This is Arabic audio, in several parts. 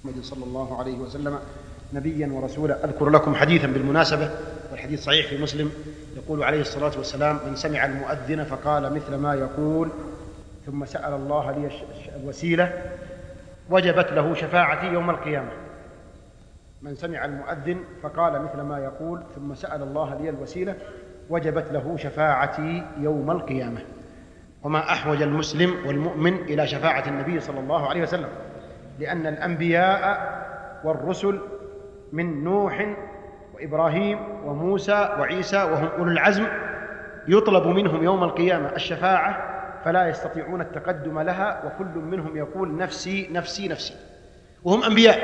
محمد صلى الله عليه وسلم نبيا ورسولا. أذكر لكم حديثا بالمناسبة، والحديث صحيح في مسلم، يقول عليه الصلاة والسلام: من سمع المؤذن فقال مثل ما يقول ثم سأل الله لي الوسيلة وجبت له شفاعتي يوم القيامة. من سمع المؤذن فقال مثل ما يقول ثم سأل الله لي الوسيلة وجبت له شفاعتي يوم القيامة. وما أحوج المسلم والمؤمن إلى شفاعة النبي صلى الله عليه وسلم، لأن الأنبياء والرسل من نوح وإبراهيم وموسى وعيسى وهم أولو العزم يطلب منهم يوم القيامة الشفاعة، فلا يستطيعون التقدم لها، وكل منهم يقول نفسي نفسي نفسي، وهم أنبياء.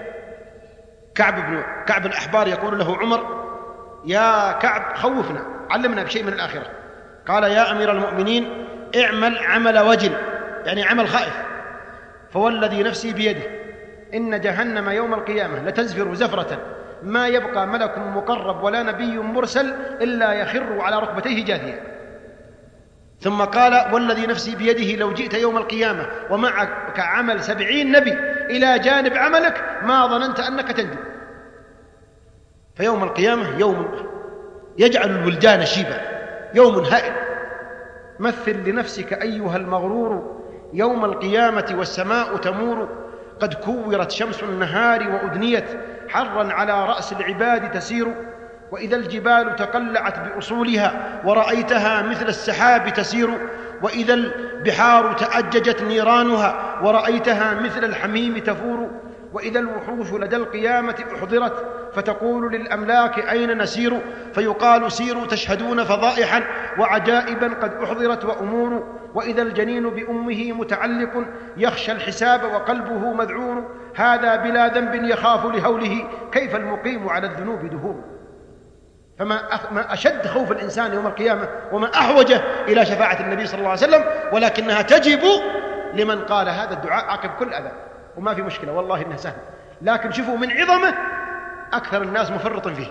كعب الأحبار يقول له عمر: يا كعب خوفنا، علمنا بشيء من الآخرة. قال: يا أمير المؤمنين اعمل عمل وجل، يعني عمل خائف، فوالذي نفسي بيده إن جهنم يوم القيامة لتزفر زفرة ما يبقى ملك مقرب ولا نبي مرسل إلا يخر على ركبتيه جاثيا. ثم قال: والذي نفسي بيده لو جئت يوم القيامة ومعك عمل 70 نبي إلى جانب عملك ما ظننت أنك تنجو. فيوم القيامة يوم يجعل الولدان شيبا، يوم هائل. مثل لنفسك أيها المغرور يوم القيامة والسماء تمور، قد كورت شمس النهار وأدنيت حرا على رأس العباد تسير، وإذا الجبال تقلعت بأصولها ورأيتها مثل السحاب تسير، وإذا البحار تأججت نيرانها ورأيتها مثل الحميم تفور، وإذا الوحوش لدى القيامة أحضرت فتقول للأملاك أين نسير، فيقال سيروا تشهدون فضائحا وعجائبا قد أحضرت وأمور، وإذا الجنين بأمه متعلق يخشى الحساب وقلبه مذعور، هذا بلا ذنب يخاف لهوله كيف المقيم على الذنوب دهور. فما أشد خوف الإنسان يوم القيامة وما أحوجه إلى شفاعة النبي صلى الله عليه وسلم، ولكنها تجب لمن قال هذا الدعاء عقب كل أذى، وما في مشكلة والله إنها سهل. لكن شوفوا من عظمه أكثر الناس مفرط فيه.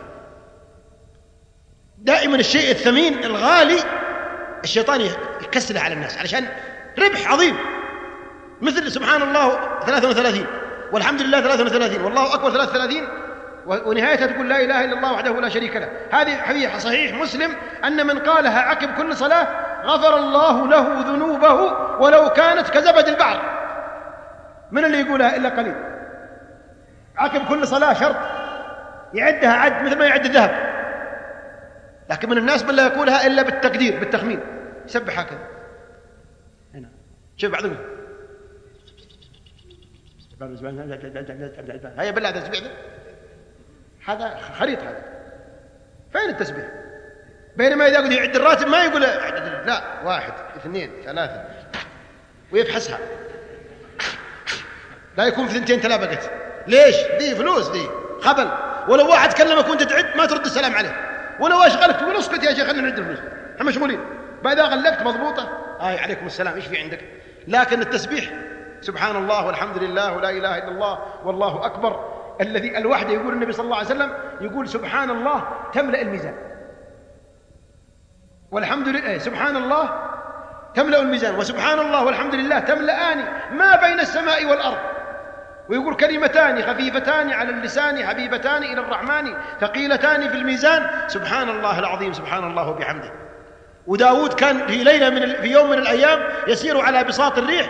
دائما الشيء الثمين الغالي الشيطان يكسله على الناس علشان ربح عظيم، مثل سبحان الله 33 والحمد لله 33 والله أكبر 33، ونهايتها تقول لا إله إلا الله وحده لا شريك له. هذه حديث صحيح مسلم أن من قالها عقب كل صلاة غفر الله له ذنوبه ولو كانت كزبد البحر. من اللي يقولها إلا قليل؟ عقب كل صلاة شرط يعدها عد مثل ما يعد الذهب، لكن من الناس من لا يقولها إلا بالتقدير بالتخمين، يسبح هكذا. هنا شوف بعضهم هيا بالله تسبيح هذا خريط، هذا فين التسبيح؟ بينما إذا قد يعد الراتب ما يقول لا 1 2 3 ويفحصها، لا يكون في 2 3 بقت. ليش؟ دي فلوس، دي خبل. ولو واحد كلمك وانت تعد ما ترد السلام عليه، ولو اشغلك تقول اسكت يا شيخ خلينا نعد الفلوس احنا مشغولين، بعد غلقت مضبوطه عليكم السلام ايش في عندك. لكن التسبيح سبحان الله والحمد لله ولا اله الا الله والله اكبر، الذي الوحده يقول النبي صلى الله عليه وسلم يقول سبحان الله تملأ الميزان، والحمد لله سبحان الله تملأ الميزان، وسبحان الله والحمد لله تملأان ما بين السماء والأرض. ويقول كلمتان خفيفتان على اللسان حبيبتان إلى الرحمن ثقيلتان في الميزان، سبحان الله العظيم سبحان الله وبحمده. وداود كان في ليلة في يوم من الأيام يسير على بساط الريح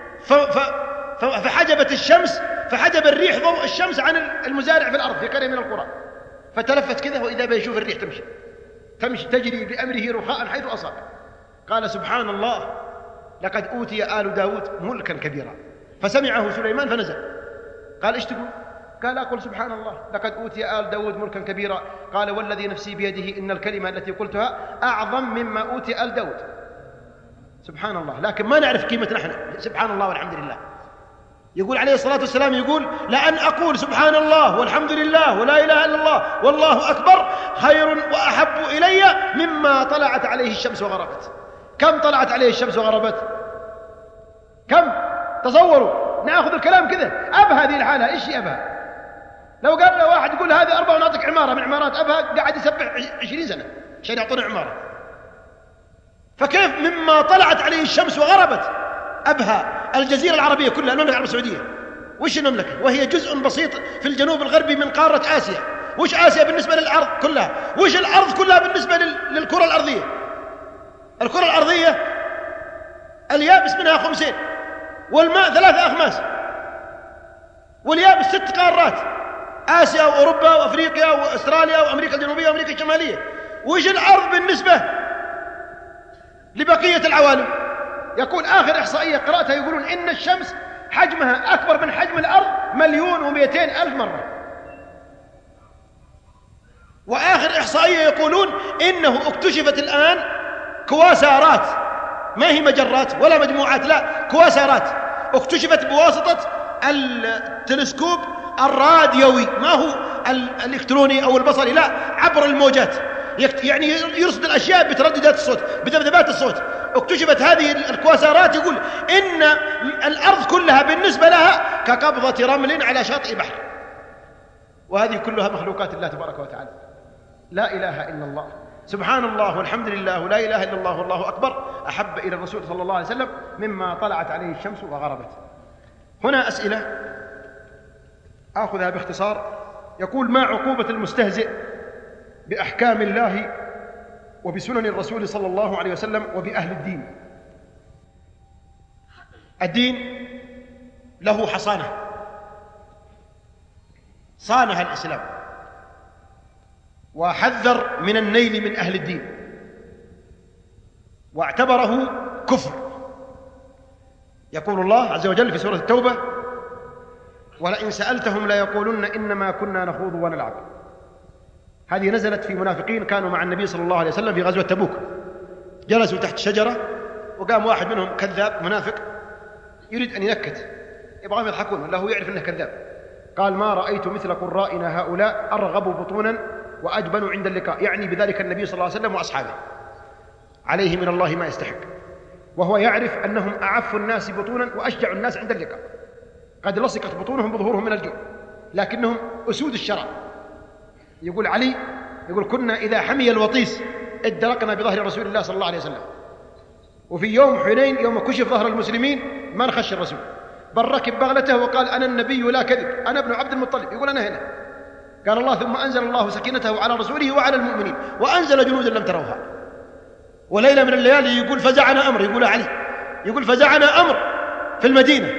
فحجبت الشمس، فحجب الريح ضوء الشمس عن المزارع في الأرض في قرية من القرى، فتلفت كذا وإذا بيشوف الريح تمشي تجري بأمره رخاء حيث أصاب. قال سبحان الله لقد أوتي آل داود ملكا كبيرا، فسمعه سليمان فنزل قال ايش تقول؟ قال أقول سبحان الله لقد أوتي آل داود ملكا كبيرا. قال والذي نفسي بيده إن الكلمة التي قلتها أعظم مما أوتي آل داود. سبحان الله، لكن ما نعرف قيمة نحن سبحان الله والحمد لله. يقول عليه الصلاة والسلام يقول لأن أقول سبحان الله والحمد لله ولا إله إلا الله والله أكبر خير وأحب إلي مما طلعت عليه الشمس وغربت. كم طلعت عليه الشمس وغربت؟ كم؟ تصوروا نأخذ الكلام كذا أبها هذه الحالة إيش أبها؟ لو قال له واحد يقول هذه 4 ونعطيك عمارة من عمارات أبها قاعد يسبح 20 سنة عشان يعطونا عمارة، فكيف مما طلعت عليه الشمس وغربت؟ أبها الجزيرة العربية كلها، المملكة العربية السعودية وش المملكة؟ وهي جزء بسيط في الجنوب الغربي من قارة آسيا. وش آسيا بالنسبة للأرض كلها؟ وش الأرض كلها بالنسبة للكرة الأرضية؟ الكرة الأرضية اليابس منها 5، والماء 3 أخماس، واليابس 6 قارات: آسيا وأوروبا وأفريقيا وأستراليا وأمريكا الجنوبية وأمريكا الشمالية. وش الأرض بالنسبة لبقية العوالم؟ يقول آخر إحصائية قرأتها يقولون إن الشمس حجمها أكبر من حجم الأرض 1,200,000 مرة. وآخر إحصائية يقولون إنه اكتشفت الآن كواسارات، ما هي مجرات ولا مجموعات، لا، كواسارات اكتشفت بواسطة التلسكوب الراديوي، ما هو الإلكتروني أو البصري، لا، عبر الموجات، يعني يرصد الأشياء بترددات الصوت، بذبذبات الصوت. اكتشفت هذه الكواسارات، يقول إن الأرض كلها بالنسبة لها كقبضة رمل على شاطئ بحر. وهذه كلها مخلوقات الله تبارك وتعالى. لا إله إلا الله، سبحان الله والحمد لله ولا إله إلا الله والله أكبر أحب إلى الرسول صلى الله عليه وسلم مما طلعت عليه الشمس وغربت. هنا أسئلة آخذها باختصار. يقول: ما عقوبة المستهزئ بأحكام الله وبسنن الرسول صلى الله عليه وسلم وبأهل الدين؟ الدين له حصانة صانها الإسلام، وحذر من النيل من أهل الدين، واعتبره كفر. يقول الله عز وجل في سورة التوبة: ولئن سألتهم ليقولن إنما كنا نخوض ونلعب. هذه نزلت في منافقين كانوا مع النبي صلى الله عليه وسلم في غزوة تبوك، جلسوا تحت شجرة وقام واحد منهم كذاب منافق يريد أن ينكت، يبغاهم يضحكون ولا هو يعرف أنه كذاب. قال: ما رأيت مثل قرائنا هؤلاء أرغب بطونا وأجبن عند اللقاء، يعني بذلك النبي صلى الله عليه وسلم وأصحابه، عليه من الله ما يستحق، وهو يعرف أنهم أعف الناس بطونا وأشجع الناس عند اللقاء، قد لصقت بطونهم بظهورهم من الجوع، لكنهم أسود الشرع. يقول علي، يقول: كنا إذا حمي الوطيس ادركنا بظهر رسول الله صلى الله عليه وسلم. وفي يوم حنين يوم كشف ظهر المسلمين ما نخش الرسول، بل ركب بغلته وقال: أنا النبي لا كذب، أنا ابن عبد المطلب. يقول: أنا هنا. قال الله: ثم أنزل الله سكينته على رسوله وعلى المؤمنين وأنزل جنودا لم تروها. وليلة من الليالي يقول: فزعنا أمر، يقول علي، يقول: فزعنا أمر في المدينة،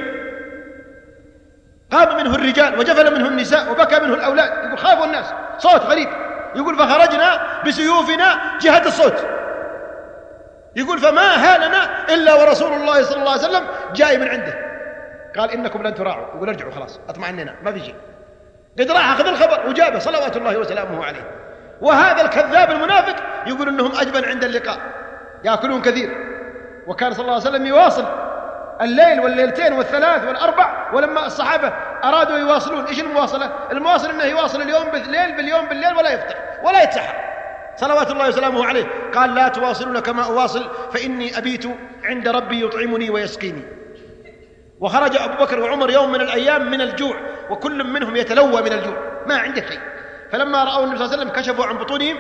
قام منه الرجال وجفل منه النساء وبكى منه الأولاد. يقول: خافوا الناس، صوت غريب. يقول: فخرجنا بسيوفنا جهة الصوت. يقول: فما هالنا إلا ورسول الله صلى الله عليه وسلم جاي من عنده. قال: إنكم لن تراعوا. يقول: ارجعوا خلاص، اطمئننا، ما في شيء. قد راح أخذ الخبر وجابه صلوات الله وسلامه عليه. وهذا الكذاب المنافق يقول إنهم أجبن عند اللقاء، يأكلون كثير. وكان صلى الله عليه وسلم يواصل الليل والليلتين والثلاث والأربع، ولما الصحابة أرادوا يواصلون، إيش المواصلة؟ المواصل إنه يواصل اليوم بالليل باليوم بالليل ولا يفطر ولا يتسحر صلوات الله وسلامه عليه. قال: لا تواصلون كما أواصل فإني أبيت عند ربي يطعمني ويسقيني. وخرج أبو بكر وعمر يوم من الأيام من الجوع، وكل منهم يتلوى من الجوع، ما عنده شيء. فلما رأوا النبي صلى الله عليه وسلم كشفوا عن بطونهم،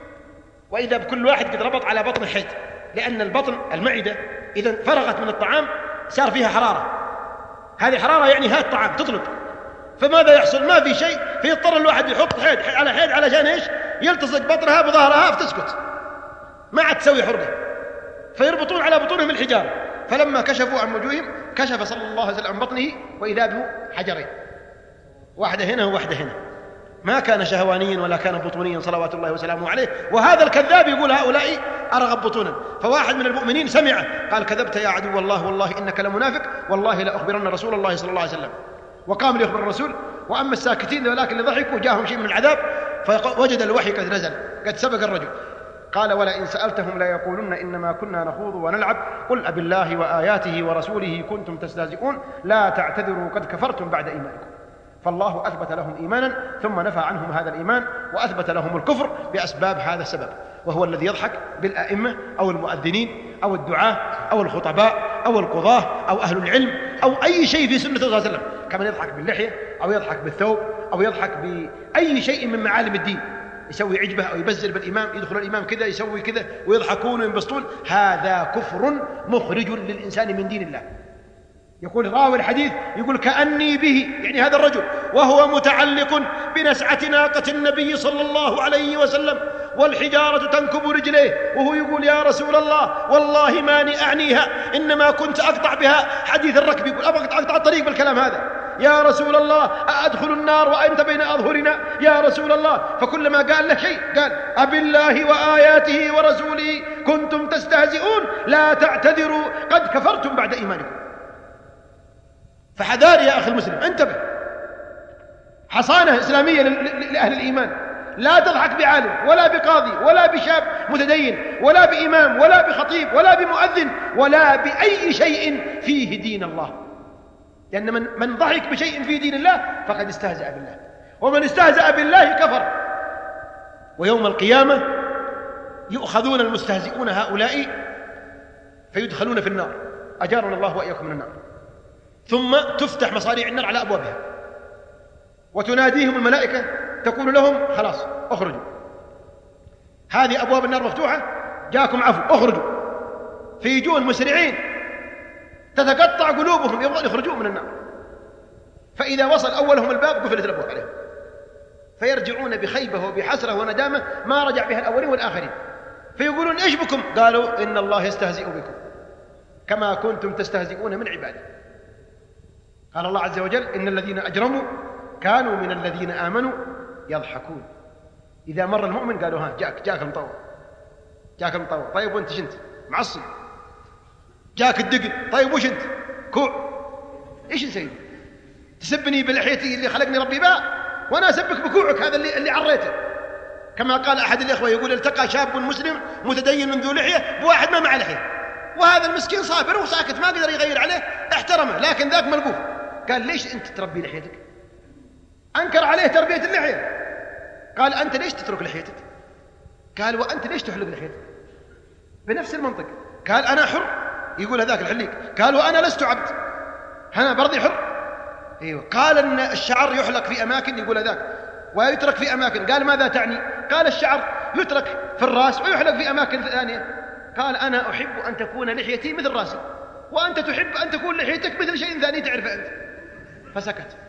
وإذا بكل واحد قد ربط على بطن حيط، لأن البطن المعدة إذا فرغت من الطعام صار فيها حرارة، هذه حرارة يعني هات طعام تطلب، فماذا يحصل؟ ما في شيء، فيضطر الواحد يحط حيط على حيط علشان إيش؟ يلتصق بطنها بظهرها فتسكت، ما عاد تسوي حرقة، فيربطون على بطونهم الحجارة. فلما كشفوا عن وجوههم كشف صلى الله عليه وسلم عن بطنه وإذا به حجرين، واحدة هنا وواحدة هنا، ما كان شهوانيا ولا كان بطونيا صلوات الله وسلامه عليه. وهذا الكذاب يقول: هؤلاء أرغب بطونا. فواحد من المؤمنين سمعه قال: كذبت يا عدو الله، والله إنك لمنافق، والله لأخبرن رسول الله صلى الله عليه وسلم. وقام ليخبر الرسول. وأما الساكتين ولكن ضحكوا جاءهم شيء من العذاب، فوجد الوحي قد نزل، قد سبق الرجل. قال: ولئن سألتهم ليقولن إنما كنا نخوض ونلعب قل أبالله وآياته ورسوله كنتم تستهزئون لا تعتذروا قد كفرتم بعد إيمانكم. فالله أثبت لهم إيمانا ثم نفى عنهم هذا الإيمان وأثبت لهم الكفر بأسباب هذا السبب، وهو الذي يضحك بالأئمة أو المؤذنين أو الدعاة أو الخطباء أو القضاة أو أهل العلم أو أي شيء في سنة الله صلى الله عليه وسلم، كمن يضحك باللحية أو يضحك بالثوب أو يضحك بأي شيء من معالم الدين، يسوي عجبه أو يبزر بالإمام، يدخل الإمام كذا يسوي كذا ويضحكون وينبسطون. هذا كفر مخرج للإنسان من دين الله. يقول راوي الحديث يقول كأني به، يعني هذا الرجل وهو متعلق بنسعة ناقة النبي صلى الله عليه وسلم والحجارة تنكب رجليه، وهو يقول يا رسول الله والله ماني أعنيها، إنما كنت أقطع بها حديث الركب، يقول أبغى أقطع الطريق بالكلام هذا. يا رسول الله أدخل النار وأنت بين أظهرنا يا رسول الله. فكلما قال له شيء قال أبالله وآياته ورسوله كنتم تستهزئون لا تعتذروا قد كفرتم بعد إيمانكم. فحذار يا أخي المسلم، انتبه، حصانة إسلامية لأهل الإيمان. لا تضحك بعالم ولا بقاضي ولا بشاب متدين ولا بإمام ولا بخطيب ولا بمؤذن ولا بأي شيء فيه دين الله، لأن من ضحك بشيء في دين الله فقد استهزأ بالله، ومن استهزأ بالله كفر. ويوم القيامة يؤخذون المستهزئون هؤلاء فيدخلون في النار، أجارنا الله وإياكم من النار. ثم تفتح مصاريع النار على أبوابها وتناديهم الملائكة تقول لهم خلاص اخرجوا، هذه أبواب النار مفتوحة، جاكم عفو اخرجوا. فيجون مسرعين تتقطع قلوبهم يبغون يخرجوا من النار، فإذا وصل أولهم الباب قفلت الأبواب عليهم، فيرجعون بخيبة وبحسرة وندامة ما رجع بها الأولين والآخرين. فيقولون إيش بكم؟ قالوا إن الله يستهزئ بكم كما كنتم تستهزئون من عباده. قال الله عز وجل إن الذين أجرموا كانوا من الذين آمنوا يضحكون. إذا مر المؤمن قالوا ها جاك المطور، جاك المطور، طيب وانت شنت معصب، جاك الدقن، طيب وش انت كوع، ايش نسوي؟ تسبني بلحيتي اللي خلقني ربي بها وانا اسبك بكوعك هذا اللي عريته. كما قال احد الاخوه يقول التقى شاب مسلم متدين ذو لحيه بواحد ما معه لحيه، وهذا المسكين صابر وساكت ما قدر يغير عليه، احترمه، لكن ذاك ملقوف. قال ليش انت تربي لحيتك؟ انكر عليه تربيه اللحيه. قال انت ليش تترك لحيتك؟ قال وانت ليش تحلق لحيتك؟ بنفس المنطق. قال انا حر، يقول هذاك الحليق. قال وانا لست عبد، انا برضي حر. ايوه. قال ان الشعر يحلق في اماكن، يقول هذاك، ويترك في اماكن. قال ماذا تعني؟ قال الشعر يترك في الراس ويحلق في اماكن ثانيه. قال انا احب ان تكون لحيتي مثل راسي، وانت تحب ان تكون لحيتك مثل شيء ثاني تعرفه انت. فسكت.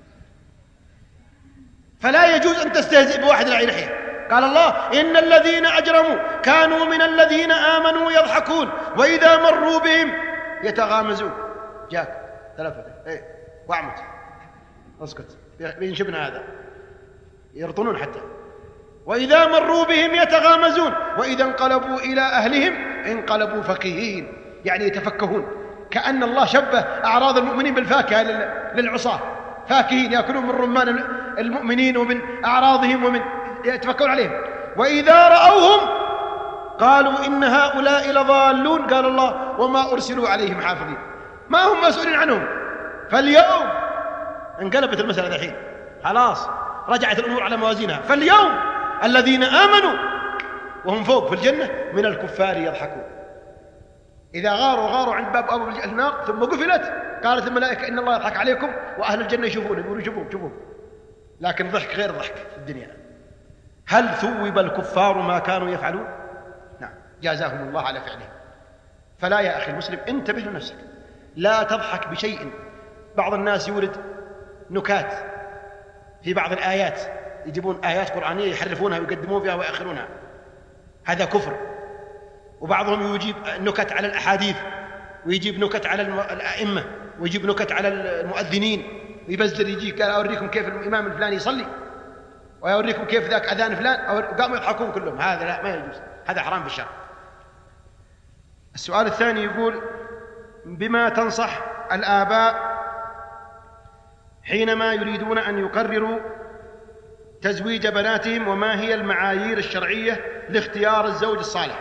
فلا يجوز ان تستهزئ بواحد راعي لحيه. قال الله إن الذين أجرموا كانوا من الذين آمنوا يضحكون وإذا مروا بهم يتغامزون. جاك تلفت ايه واعمت اسكت بينشبنا هذا، يرطنون حتى. وإذا مروا بهم يتغامزون وإذا انقلبوا إلى أهلهم انقلبوا فكهين، يعني يتفكهون. كأن الله شبه أعراض المؤمنين بالفاكهة للعصاة، فاكهين يأكلون من رمان المؤمنين ومن أعراضهم ومن يتفكرون عليهم. وإذا رأوهم قالوا إن هؤلاء لضالون. قال الله وما أرسلوا عليهم حافظين، ما هم مسؤولين عنهم. فاليوم انقلبت المسألة الحين، خلاص رجعت الأمور على موازينها. فاليوم الذين آمنوا وهم فوق في الجنة من الكفار يضحكون. إذا غاروا عند باب أبواب النار ثم قفلت قالت الملائكة إن الله يضحك عليكم، وأهل الجنة يشوفون يقولوا شوفوا، لكن ضحك غير ضحك في الدنيا. هل ثوب الكفار ما كانوا يفعلون؟ نعم، جازاهم الله على فعلهم. فلا يا أخي المسلم انتبه لنفسك، لا تضحك بشيء. بعض الناس يورد نكات في بعض الآيات، يجيبون آيات قرآنية يحرفونها ويقدمون فيها ويأخرونها، هذا كفر. وبعضهم يجيب نكت على الأحاديث، ويجيب نكت على الأئمة، ويجيب نكت على المؤذنين، ويبزر يجي قال أوريكم كيف الإمام الفلاني يصلي، ويوريكم كيف ذاك أذان فلان، قاموا يضحكون كلهم. هذا لا، ما يجوز، هذا حرام في الشرع. السؤال الثاني يقول بما تنصح الآباء حينما يريدون أن يقرروا تزويج بناتهم، وما هي المعايير الشرعية لاختيار الزوج الصالح؟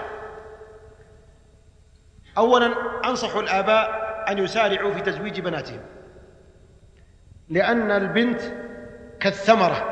أولا أنصح الآباء أن يسارعوا في تزويج بناتهم، لأن البنت كالثمرة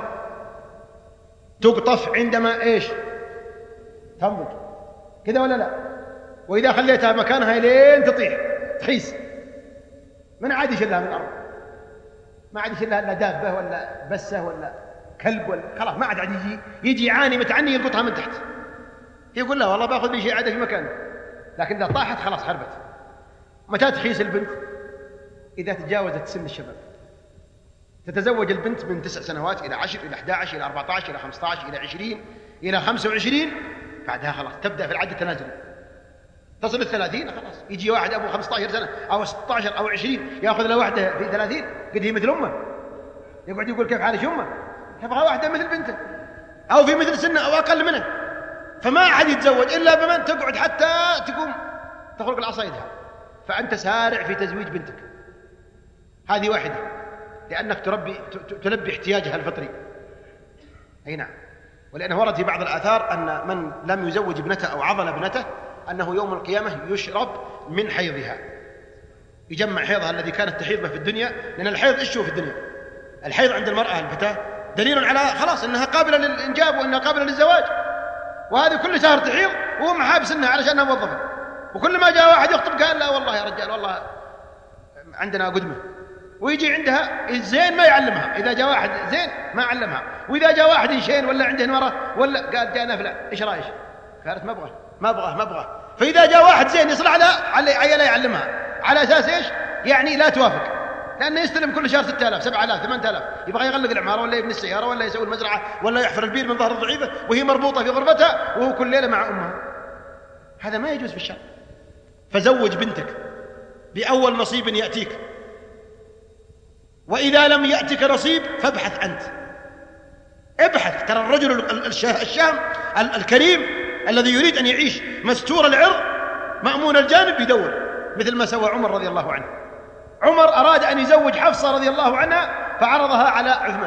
تقطف عندما إيش؟ تنضج، كذا ولا لا؟ وإذا خليتها مكانها لين تطيح تحيس، من عاد يشلها من الأرض؟ ما عاد يشلها إلا دابة ولا بسة ولا كلب ولا خلاص، ما عاد يجي يعاني متعني يلقطها من تحت، يقول لا والله باخذ لي شيء عادة في مكانه. لكن إذا طاحت خلاص حربت. متى تحيس البنت؟ إذا تجاوزت سن الشباب. تتزوج البنت من 9 سنوات إلى 10 إلى 11 إلى 14 إلى 15 إلى 20 إلى 25، بعدها خلاص تبدأ في العد التنازلي. تصل 30 خلاص يجي واحد أبو 15 سنة أو 16 أو 20 يأخذ له واحدة في 30 قد هي مثل أمه، يقعد يقول كيف حالك أمه، يبغى واحدة مثل بنته أو في مثل سنه أو أقل منه. فما أحد يتزوج إلا بمن تقعد حتى تقوم تخرج العصا يدها. فأنت سارع في تزويج بنتك، هذه واحدة، لأنك تلبي احتياجها الفطري. أي نعم. ولأنه ورد في بعض الآثار أن من لم يزوج ابنته أو عضل ابنته أنه يوم القيامة يشرب من حيضها، يجمع حيضها الذي كانت تحيض به في الدنيا. لأن الحيض إيش هو في الدنيا؟ الحيض عند المرأة الفتاة دليل على خلاص أنها قابلة للإنجاب وأنها قابلة للزواج، وهذه كل شهر تحيض وهو محابس أنها علشانها موظفة. وكل ما جاء واحد يخطب قال لا والله يا رجال والله عندنا قدمة، ويجي عندها الزين ما يعلمها. إذا جاء واحد زين ما علمها، وإذا جاء واحد يشين ولا عنده نورة ولا قال جاء نفلة إيش رأيش؟ قالت ما أبغى. فإذا جاء واحد زين يصلح على عيالها يعلمها على أساس إيش؟ يعني لا توافق، لأنه يستلم كل شهر 6000 7000 8000، يبغى يغلق العمارة ولا يبني السيارة ولا يسوي المزرعة ولا يحفر البير من ظهر الضعيفة وهي مربوطة في غرفتها وهو كل ليلة مع أمها. هذا ما يجوز في الشرع. فزوج بنتك بأول نصيب يأتيك، وإذا لم يأتك نصيب فابحث أنت، ابحث. ترى الرجل الشهم الكريم الذي يريد أن يعيش مستور العرض مأمون الجانب يدور، مثل ما سوى عمر رضي الله عنه. عمر أراد أن يزوج حفصة رضي الله عنها فعرضها على عثمان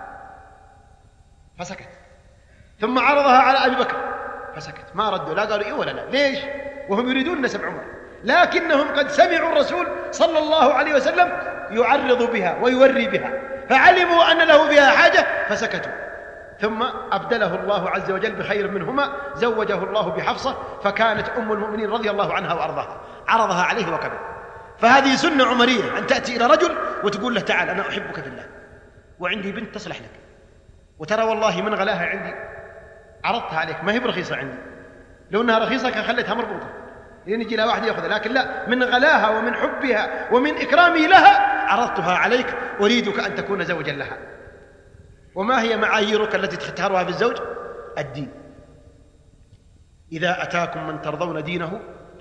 فسكت، ثم عرضها على أبي بكر فسكت، ما ردوا لا قالوا إيه ولا لا. ليش؟ وهم يريدون نسب عمر، لكنهم قد سمعوا الرسول صلى الله عليه وسلم يعرض بها ويوري بها، فعلموا أن له فيها حاجة فسكتوا. ثم أبدله الله عز وجل بخير منهما، زوجه الله بحفصة، فكانت أم المؤمنين رضي الله عنها وأرضاها، عرضها عليه وقبل. فهذه سنة عمرية، أن تأتي إلى رجل وتقول له تعال أنا أحبك في الله وعندي بنت تصلح لك، وترى والله من غلاها عندي عرضتها عليك، ما هي برخيصة عندي، لو أنها رخيصة كان خليتها مربوطة لأن يجي لها واحد يأخذها، لكن لا، من غلاها ومن حبها ومن إكرامي لها عرضتها عليك، أريدك أن تكون زوجا لها. وما هي معاييرك التي تختارها في الزوج؟ الدين. إذا أتاكم من ترضون دينه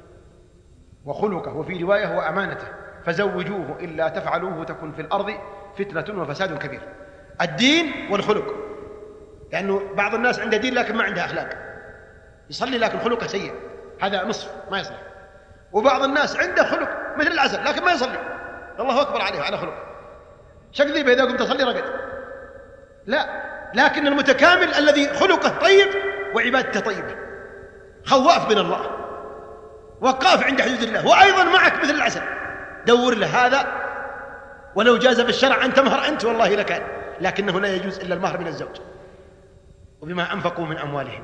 وخلقه، وفي رواية وأمانته، فزوجوه، إلا تفعلوه تكن في الأرض فتنة وفساد كبير. الدين والخلق، لأنه بعض الناس عنده دين لكن ما عنده أخلاق، يصلي لكن خلقه سيء، هذا نصف ما يصلح. وبعض الناس عنده خلق مثل العسل لكن ما يصلي، الله أكبر عليه على خلق، شكذي إذا قمت تصلي رقد، لا. لكن المتكامل الذي خلقه طيب وعبادته طيبة، خواف من الله، وقاف عند حدود الله، وأيضا معك مثل العسل، دور له هذا. ولو جاز بالشرع أن تمهر أنت والله لكان، لكنه لا يجوز إلا المهر من الزوج وبما أنفقوا من أموالهم.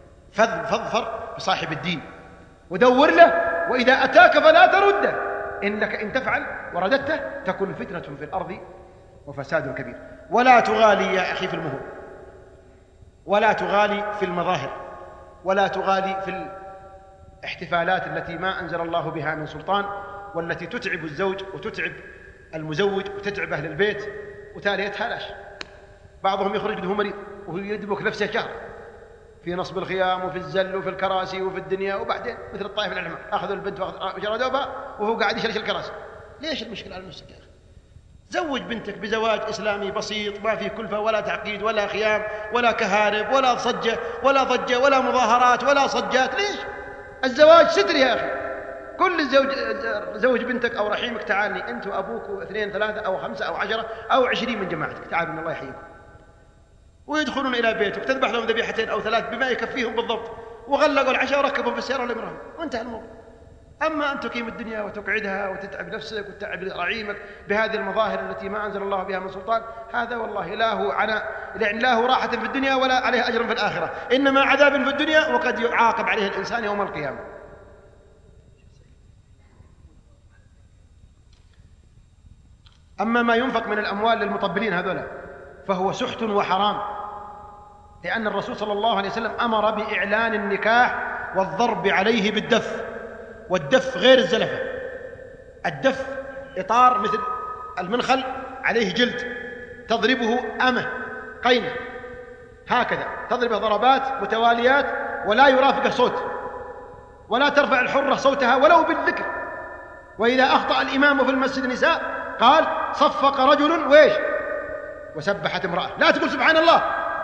فاظفر بصاحب الدين ودور له، وإذا أتاك فلا ترده، إنك إن تفعل ورددته تكون فتنة في الأرض وفساد كبير. ولا تغالي يا أخي في المهور، ولا تغالي في المظاهر، ولا تغالي في الاحتفالات التي ما أنزل الله بها من سلطان، والتي تتعب الزوج وتتعب المزوج وتتعب أهل البيت وتاليتها لاش. بعضهم يخرج وهو مريض وهو يدبك نفسه شهر في نصب الخيام وفي الزل وفي الكراسي وفي الدنيا، وبعدين مثل الطائف العلماء أخذوا البنت وجردوبها وهو قاعد يشرش الكراسي. ليش المشكلة على نفسك يا أخي؟ زوج بنتك بزواج إسلامي بسيط ما فيه كلفة ولا تعقيد ولا خيام ولا كهارب ولا صجة ولا ضجة ولا مظاهرات ولا صجات. ليش؟ الزواج ستر يا أخي. كل زوج بنتك أو رحيمك تعالني أنت وأبوك واثنين ثلاثة أو 5 أو 10 أو 20 من جماعتك، تعالوا من الله يحييكم، ويدخلون إلى بيتك تذبح لهم ذبيحتين أو 3 بما يكفيهم بالضبط، وغلقوا العشاء وركبوا في السيارة لمرهم وانتهى الموضوع. أما أن تقيم الدنيا وتقعدها وتتعب نفسك وتتعب رعيمك بهذه المظاهر التي ما أنزل الله بها من سلطان، هذا والله لا هو راحة في الدنيا ولا عليه أجر في الآخرة، إنما عذاب في الدنيا وقد يعاقب عليه الإنسان يوم القيامة. أما ما ينفق من الأموال للمطبلين هذولا فهو سحت وحرام، لأن الرسول صلى الله عليه وسلم أمر بإعلان النكاح والضرب عليه بالدف، والدف غير الزلفة. الدف إطار مثل المنخل عليه جلد تضربه أمه قينة هكذا، تضربه ضربات متواليات ولا يرافقه صوت، ولا ترفع الحرة صوتها ولو بالذكر. وإذا أخطأ الإمام في المسجد النساء قال صفق رجل وإيش وسبحت امرأة، لا تقول سبحان الله،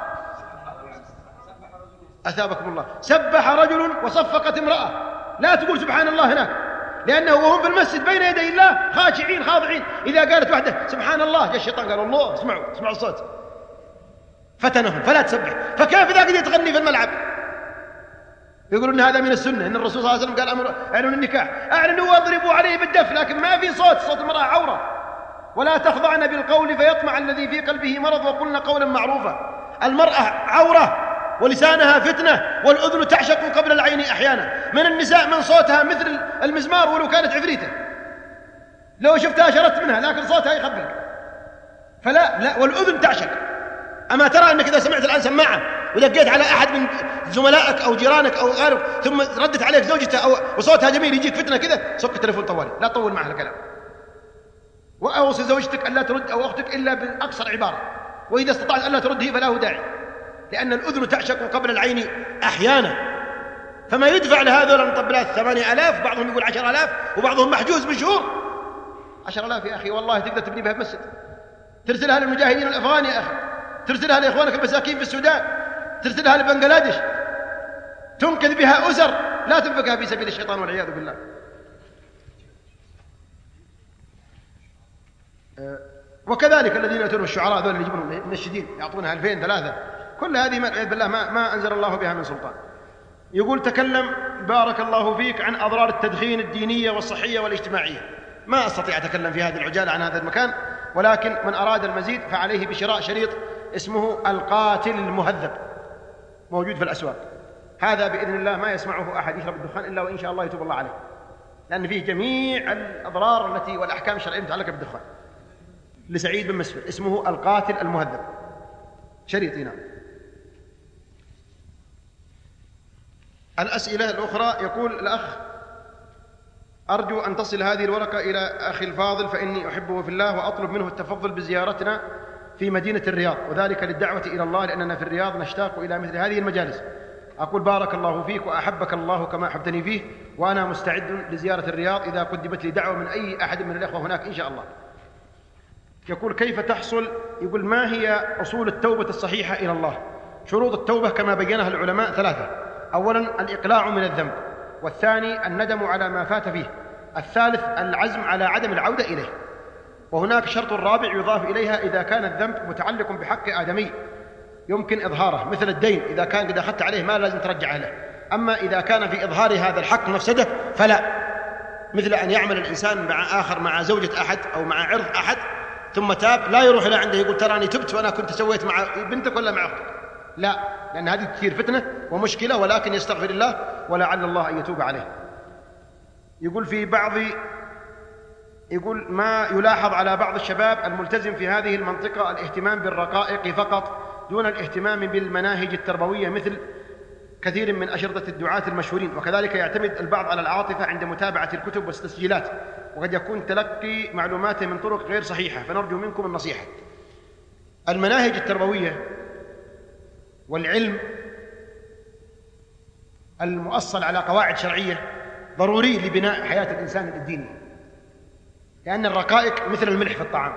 أثابكم الله، سبح رجل وصفقت امرأة، لا تقول سبحان الله هناك، لأنه وهم في المسجد بين يدي الله خاشعين خاضعين، إذا قالت واحدة سبحان الله جاء الشيطان قال الله اسمعوا الصوت فتنهم فلا تسبح. فكيف إذا قد تغني في الملعب؟ يقولون هذا من السنة، إن الرسول صلى الله عليه وسلم قال أعلنوا النكاح، أعلنوا واضربوا عليه بالدف، لكن ما في صوت المرأة عورة. ولا تخضعن بالقول فيطمع الذي في قلبه مرض وقلن قولا معروفا. المرأة عورة ولسانها فتنة والأذن تعشق قبل العين أحيانا. من النساء من صوتها مثل المزمار ولو كانت عفريتة، لو شفتها شرت منها، لكن صوتها يخبرك. لا والأذن تعشق. أما ترى أنك إذا سمعت الآن سماعة ودقيت على أحد من زملائك أو جيرانك أو غيرك ثم ردت عليك زوجته وصوتها جميل يجيك فتنة كذا، سك التليفون طوالي، لا تطول معها الكلام. وأوصي زوجتك ألا ترد أو أختك إلا بأقصر عبارة، وإذا استطعت ألا ترد هي فله داعي، لأن الأذن تعشق قبل العين أحيانا. فما يدفع لهذول المطبلات 8000، بعضهم يقول 10,000 وبعضهم محجوز بشهور. 10,000 يا أخي والله تقدر تبني بها مسجد، ترسلها للمجاهدين الأفغان يا أخي، ترسلها لإخوانك المساكين في السودان، ترسلها لبنغلاديش، تنقذ بها أسر لا تنفقها في سبيل الشيطان والعياذ بالله. وكذلك الذين يأتون الشعراء ذول اللي يجيبون منشدين يعطونها 2000 3، كل هذه والعياذ بالله ما أنزل الله بها من سلطان. يقول تكلم بارك الله فيك عن أضرار التدخين الدينية والصحية والاجتماعية. ما أستطيع أتكلم في هذه العجالة عن هذا المكان، ولكن من أراد المزيد فعليه بشراء شريط اسمه القاتل المهذب، موجود في الأسواق. هذا بإذن الله ما يسمعه أحد يشرب الدخان إلا وإن شاء الله يتوب الله عليه، لأن فيه جميع الأضرار التي والأحكام الشرعية المتعلقة بالدخان. لسعيد بن مسفر اسمه القاتل المهذب، شريطنا. الأسئلة الأخرى يقول الأخ أرجو أن تصل هذه الورقة إلى أخي الفاضل فإني أحبه في الله، وأطلب منه التفضل بزيارتنا في مدينة الرياض، وذلك للدعوة إلى الله، لأننا في الرياض نشتاق إلى مثل هذه المجالس. أقول بارك الله فيك وأحبك الله كما أحبتني فيه، وأنا مستعد لزيارة الرياض إذا قدمت لي دعوة من أي أحد من الأخوة هناك إن شاء الله. يقول كيف تحصل، يقول ما هي أصول التوبة الصحيحة إلى الله؟ شروط التوبة كما بينها العلماء 3: أولا الإقلاع من الذنب، والثاني الندم على ما فات فيه، الثالث العزم على عدم العودة إليه. وهناك شرط رابع يضاف إليها إذا كان الذنب متعلق بحق آدمي يمكن إظهاره، مثل الدين إذا كان قد أخذت عليه ما لازم ترجع له. أما إذا كان في إظهار هذا الحق مفسدة فلا، مثل أن يعمل الإنسان مع آخر مع زوجة أحد أو مع عرض أحد ثم تاب، لا يروح إلى عنده يقول تراني تبت وأنا كنت سويت مع بنتك ولا مع أختك، لا، لأن هذه تصير فتنة ومشكلة، ولكن يستغفر الله ولعل الله أن يتوب عليه. يقول في بعض يقول ما يلاحظ على بعض الشباب الملتزم في هذه المنطقة الاهتمام بالرقائق فقط دون الاهتمام بالمناهج التربوية مثل كثير من أشرطة الدعاة المشهورين، وكذلك يعتمد البعض على العاطفة عند متابعة الكتب والتسجيلات، وقد يكون تلقي معلوماته من طرق غير صحيحة، فنرجو منكم النصيحة. المناهج التربوية والعلم المؤصل على قواعد شرعية ضروري لبناء حياة الإنسان الديني، لأن الرقائق مثل الملح في الطعام.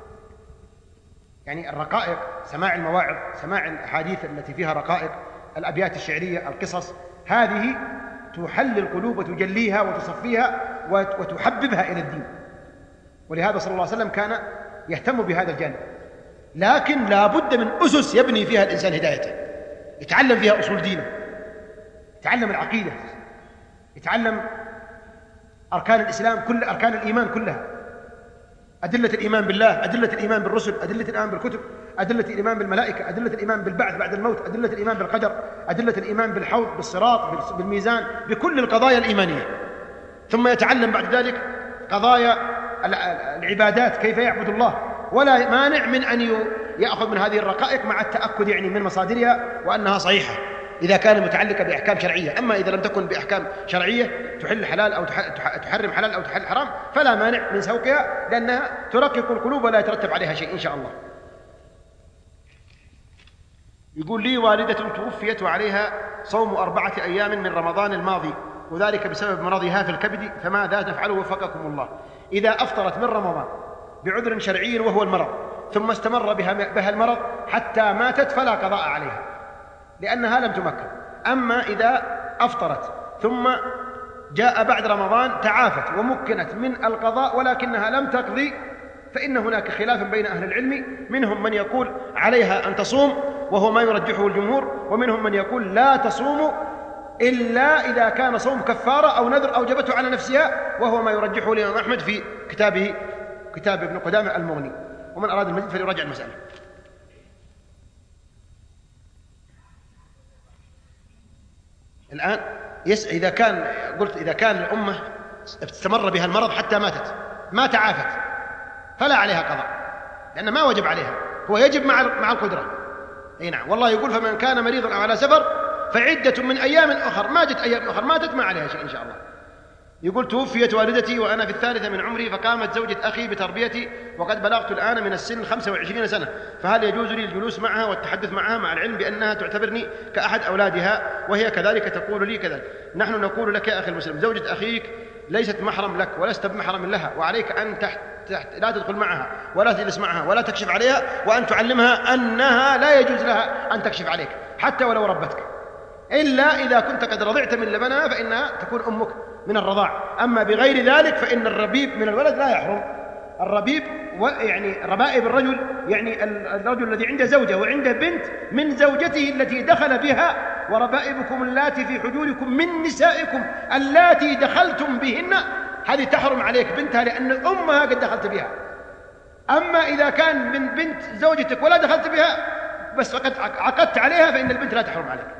يعني الرقائق سماع المواعظ، سماع الأحاديث التي فيها رقائق، الأبيات الشعرية، القصص، هذه تحل القلوب وتجليها وتصفيها وتحببها إلى الدين. ولهذا صلى الله عليه وسلم كان يهتم بهذا الجانب، لكن لا بد من أسس يبني فيها الإنسان هدايته، يتعلم فيها أصول دينه، يتعلم العقيدة، يتعلم أركان الإسلام، كل أركان الإيمان كلها، أدلة الإيمان بالله، أدلة الإيمان بالرسل، أدلة الإيمان بالكتب، أدلة الإيمان بالملائكة، أدلة الإيمان بالبعث بعد الموت، أدلة الإيمان بالقدر، أدلة الإيمان بالحوض، بالصراط، بالميزان، بكل القضايا الإيمانية. ثم يتعلم بعد ذلك قضايا العبادات، كيف يعبد الله، ولا مانع من أن يأخذ من هذه الرقائق مع التأكد يعني من مصادرها وأنها صحيحة. إذا كان متعلقة بأحكام شرعية. أما إذا لم تكن بأحكام شرعية تحل حلال أو تحرم حلال أو تحل حرام فلا مانع من سوقها، لأنها ترقق القلوب ولا يترتب عليها شيء إن شاء الله. يقول لي والدة توفيت وعليها صوم 4 أيام من رمضان الماضي، وذلك بسبب مرضها في الكبد، فماذا نفعله وفقكم الله؟ إذا أفطرت من رمضان بعذر شرعي وهو المرض ثم استمر بها المرض حتى ماتت فلا قضاء عليها لأنها لم تمكن. أما إذا أفطرت ثم جاء بعد رمضان تعافت ومكنت من القضاء ولكنها لم تقضي، فإن هناك خلاف بين أهل العلم، منهم من يقول عليها أن تصوم وهو ما يرجحه الجمهور، ومنهم من يقول لا تصوم إلا إذا كان صوم كفارة أو نذر أوجبته على نفسها، وهو ما يرجحه الإمام أحمد في كتاب ابن قدامة المغني، ومن أراد المزيد فليراجع المسألة. الآن إذا كان الأمة استمر بها المرض حتى ماتت ما تعافت فلا عليها قضاء، لأن ما وجب عليها، هو يجب مع القدرة. أي نعم. والله يقول فمن كان مريضا أو على سفر فعدة من أيام أخر، ما جت أيام أخر ماتت ما عليها شيء إن شاء الله. يقول توفيت والدتي وأنا في 3 من عمري، فقامت زوجة أخي بتربيتي وقد بلغت الآن من السن 25 سنة، فهل يجوز لي الجلوس معها والتحدث معها مع العلم بأنها تعتبرني كأحد أولادها وهي كذلك تقول لي كذلك؟ نحن نقول لك يا أخي المسلم زوجة أخيك ليست محرم لك ولست بمحرم لها، وعليك أن لا تدخل معها ولا تجلس معها ولا تكشف عليها، وأن تعلمها أنها لا يجوز لها أن تكشف عليك حتى ولو ربتك، إلا إذا كنت قد رضعت من لبنها فإنها تكون أمك من الرضاع. أما بغير ذلك فإن الربيب من الولد لا يحرم. الربيب يعني ربائب الرجل، يعني الرجل الذي عنده زوجة وعنده بنت من زوجته التي دخل بها، وربائبكم اللاتي في حجوركم من نسائكم اللاتي دخلتم بهن، هذه تحرم عليك بنتها لأن أمها قد دخلت بها. أما إذا كان من بنت زوجتك ولا دخلت بها بس فقد عقدت عليها فإن البنت لا تحرم عليك،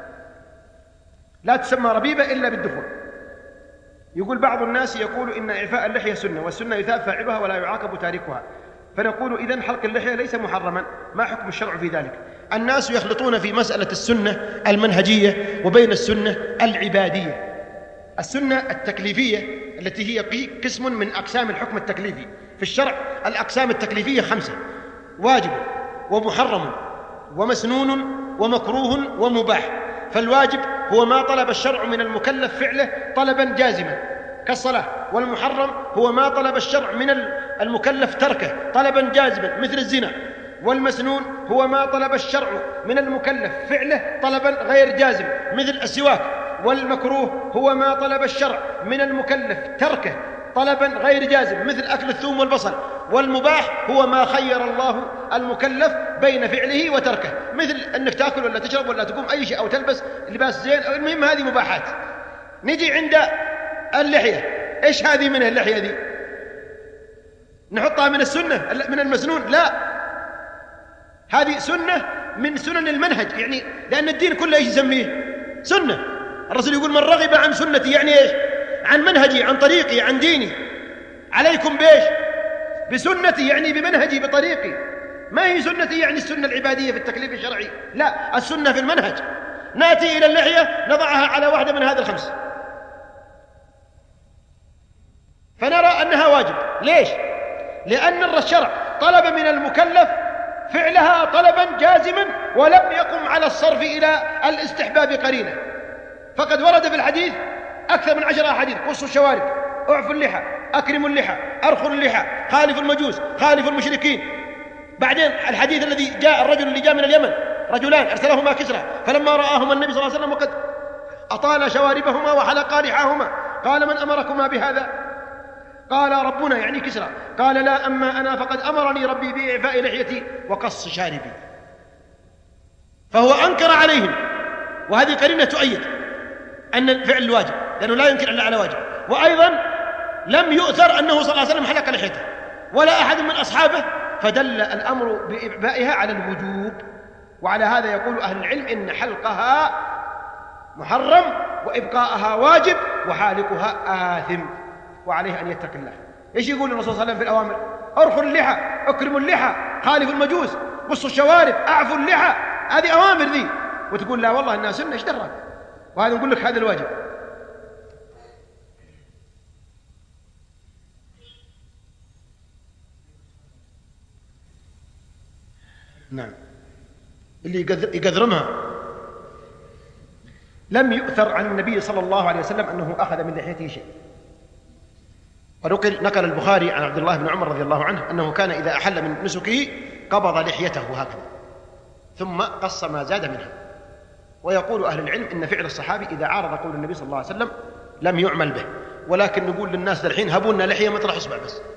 لا تسمى ربيبة إلا بالدخول. يقول بعض الناس يقول إن إعفاء اللحية سنة، والسنة يثاب فاعلها ولا يعاقب تاركها، فنقول إذن حلق اللحية ليس محرما، ما حكم الشرع في ذلك؟ الناس يخلطون في مسألة السنة المنهجية وبين السنة العبادية. السنة التكليفية التي هي قسم من أقسام الحكم التكليفي في الشرع. الأقسام التكليفية 5: واجب ومحرم ومسنون ومكروه ومباح. فالواجب هو ما طلب الشرع من المكلف فعله طلبا جازما كالصلاة، والمحرم هو ما طلب الشرع من المكلف تركه طلبا جازما مثل الزنا، والمسنون هو ما طلب الشرع من المكلف فعله طلبا غير جازم مثل السواك، والمكروه هو ما طلب الشرع من المكلف تركه طلبا غير جازم مثل أكل الثوم والبصل، والمباح هو ما خير الله المكلف بين فعله وتركه مثل أنك تأكل ولا تشرب ولا تقوم أي شيء أو تلبس لباس زين، المهم هذه مباحات. نجي عند اللحية، إيش هذه منها اللحية دي؟ نحطها من السنة من المسنون؟ لا، هذه سنة من سنن المنهج، يعني لأن الدين كله إيش يسميه؟ سنة. الرسول يقول من رغب عن سنتي، يعني إيش؟ عن منهجي، عن طريقي، عن ديني. عليكم بإيش؟ بسنتي، يعني بمنهجي بطريقي. ما هي سنتي يعني السنة العبادية في التكليف الشرعي، لا، السنة في المنهج. نأتي إلى اللحية نضعها على واحدة من هذه ال5 فنرى أنها واجب. ليش؟ لأن الشرع طلب من المكلف فعلها طلبا جازما ولم يقم على الصرف إلى الاستحباب قرينة. فقد ورد في الحديث أكثر من 10 أحاديث: قصوا الشوارب، اعفوا اللحى، أكرموا اللحى، أرخوا اللحى، خالفوا المجوس، خالفوا المشركين. بعدين الحديث الذي جاء الرجل اللي جاء من اليمن، رجلان أرسلهما كسرى فلما رآهما النبي صلى الله عليه وسلم وقد أطال شواربهما وحلقا لحاهما قال من أمركما بهذا؟ قال ربنا، يعني كسرى. قال لا، أما أنا فقد أمرني ربي بإعفاء لحيتي وقص شاربي. فهو أنكر عليهم، وهذه قرينة تؤيد أن الفعل الواجب، لأنه لا ينكر إلا على واجب. وأيضا لم يؤثر أنه صلى الله عليه وسلم حلق لحيته ولا أحد من أصحابه، فدل الأمر بإعفائها على الوجوب. وعلى هذا يقول أهل العلم إن حلقها محرم وإبقاءها واجب وحالقها آثم، وعليه أن يتقي الله. إيش يقول الرسول صلى الله عليه وسلم في الأوامر؟ أرخوا اللحى، أكرموا اللحى، خالفوا المجوس، قصوا الشوارب، أعفوا اللحى. هذه أوامر ذي، وتقول لا والله إنها سنة، إيش دراك؟ وهذا نقول لك هذا الواجب. نعم. اللي يقذرمها. لم يؤثر عن النبي صلى الله عليه وسلم أنه أخذ من لحيته شيء. نقل البخاري عن عبد الله بن عمر رضي الله عنه أنه كان إذا أحل من نسكه قبض لحيته هكذا ثم قص ما زاد منها. ويقول أهل العلم إن فعل الصحابي إذا عارض قول النبي صلى الله عليه وسلم لم يعمل به. ولكن نقول للناس الحين هبوا لنا لحية مطرح إصبع